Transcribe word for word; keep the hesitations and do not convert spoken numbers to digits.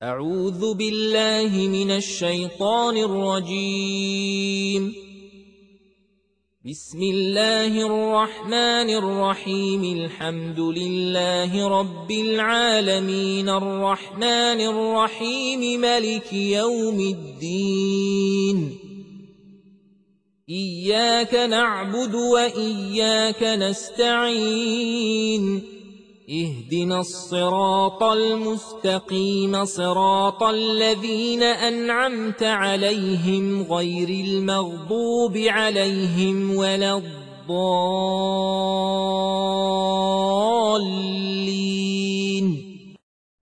أعوذ بالله من الشيطان الرجيم. بسم الله الرحمن الرحيم. الحمد لله رب العالمين الرحمن الرحيم ملك يوم الدين. إياك نعبد وإياك نستعين. اهدنا الصراط المستقيم صراط الذين أنعمت عليهم غير المغضوب عليهم ولا الضالين.